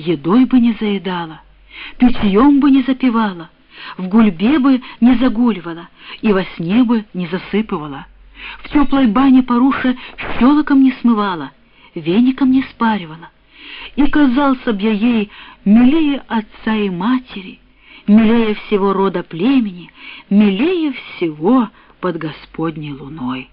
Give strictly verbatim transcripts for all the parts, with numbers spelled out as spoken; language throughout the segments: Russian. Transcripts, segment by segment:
едой бы не заедала, питьем бы не запивала, в гульбе бы не загуливала и во сне бы не засыпывала, в теплой бане Паруша щелоком не смывала, веником не спаривала. И казался б я ей милее отца и матери, милее всего рода племени, милее всего под Господней луной.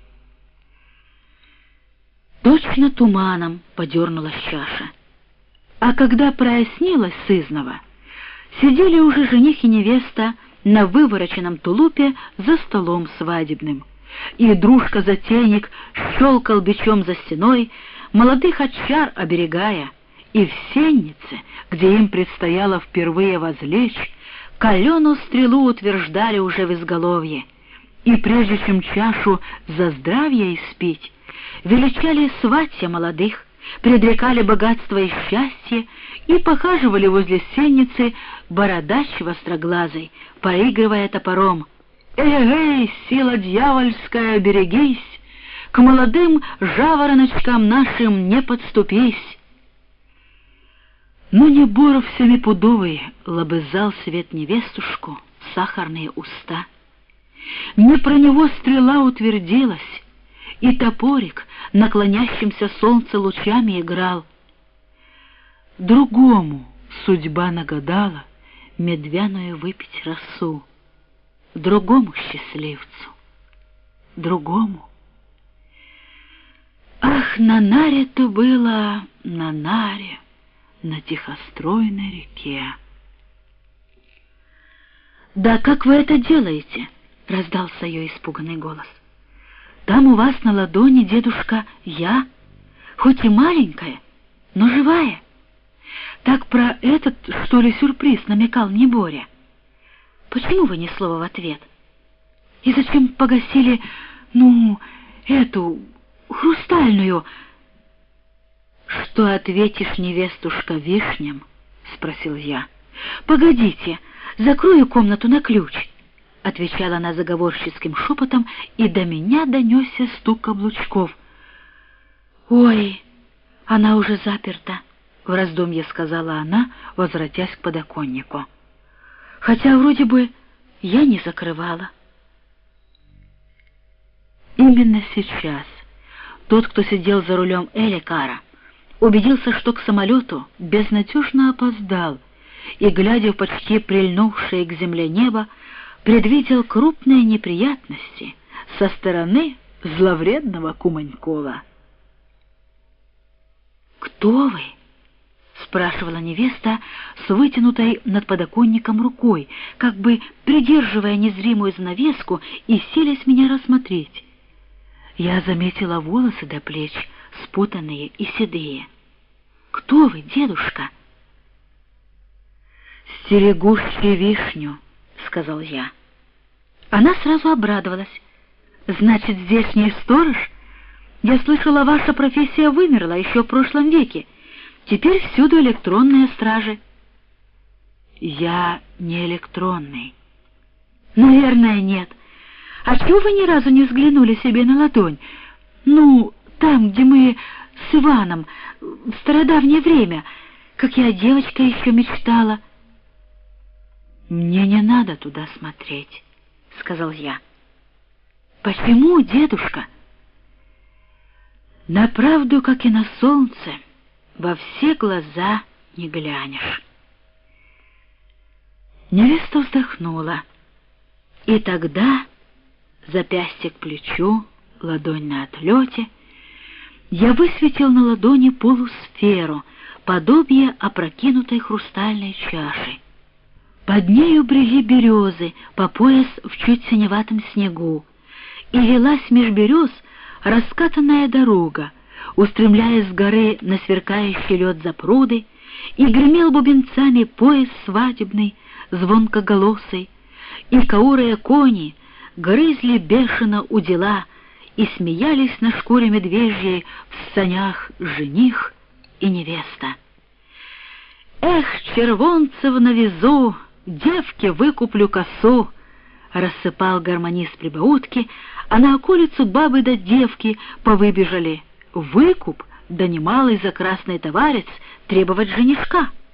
Точно туманом подернулась чаша. А когда прояснилось сызнова, сидели уже жених и невеста на вывороченном тулупе за столом свадебным, и дружка-затейник щелкал бичом за стеной, молодых отчар оберегая, и в сеннице, где им предстояло впервые возлечь, каленую стрелу утверждали уже в изголовье, и прежде чем чашу за здравие испить, величали сватья молодых, предрекали богатство и счастье и похаживали возле сенницы бородач востроглазый, поигрывая топором. «Эй-эй, сила дьявольская, берегись! К молодым жавороночкам нашим не подступись!» Но не боров семипудовый лобызал свет невестушку в сахарные уста. Не про него стрела утвердилась, и топорик наклонящимся солнце лучами играл. Другому судьба нагадала медвяную выпить росу, другому счастливцу, другому. Ах, на наре-то было, на наре, на тихостройной реке. «Да как вы это делаете?» — раздался ее испуганный голос. «Там у вас на ладони, дедушка, я, хоть и маленькая, но живая. Так про этот, что ли, сюрприз намекал мне Боря. Почему вы ни слова в ответ? И зачем погасили, ну, эту, хрустальную...» «Что ответишь, невестушка, вишням?» — спросил я. «Погодите, закрою комнату на ключ», — отвечала она заговорщицким шепотом, и до меня донесся стук каблучков. «Ой, она уже заперта», — в раздумье сказала она, возвратясь к подоконнику. «Хотя вроде бы я не закрывала». Именно сейчас тот, кто сидел за рулем Эликара, убедился, что к самолету безнадежно опоздал, и, глядя в почти прильнувшее к земле небо, предвидел крупные неприятности со стороны зловредного Куманькова. «Кто вы?» — спрашивала невеста с вытянутой над подоконником рукой, как бы придерживая незримую занавеску и силясь меня рассмотреть. Я заметила волосы до плеч, спутанные и седые. «Кто вы, дедушка?» «Стерегущий вишню», — сказал я. Она сразу обрадовалась. «Значит, здешний сторож? Я слышала, ваша профессия вымерла еще в прошлом веке. Теперь всюду электронные стражи». «Я не электронный». «Наверное, нет. А чего вы ни разу не взглянули себе на ладонь? Ну, там, где мы с Иваном в стародавнее время, как я девочка еще мечтала». «Мне не надо туда смотреть», — сказал я. «Почему, дедушка?» «На правду, как и на солнце, во все глаза не глянешь». Невеста вздохнула, и тогда, запястье к плечу, ладонь на отлете, я высветил на ладони полусферу, подобие опрокинутой хрустальной чаши. Под нею брели березы по пояс в чуть синеватом снегу, и велась меж берез раскатанная дорога, устремляясь с горы на сверкающий лед запруды, и гремел бубенцами пояс свадебный, звонкоголосый, и каурые кони грызли бешено удила, и смеялись на шкуре медвежьей в санях жених и невеста. «Эх, червонцев на везу, девке выкуплю косу!» — рассыпал гармонист прибаутки, а на околицу бабы да девки повыбежали. Выкуп, да немалый за красный товарец, требовать женишка.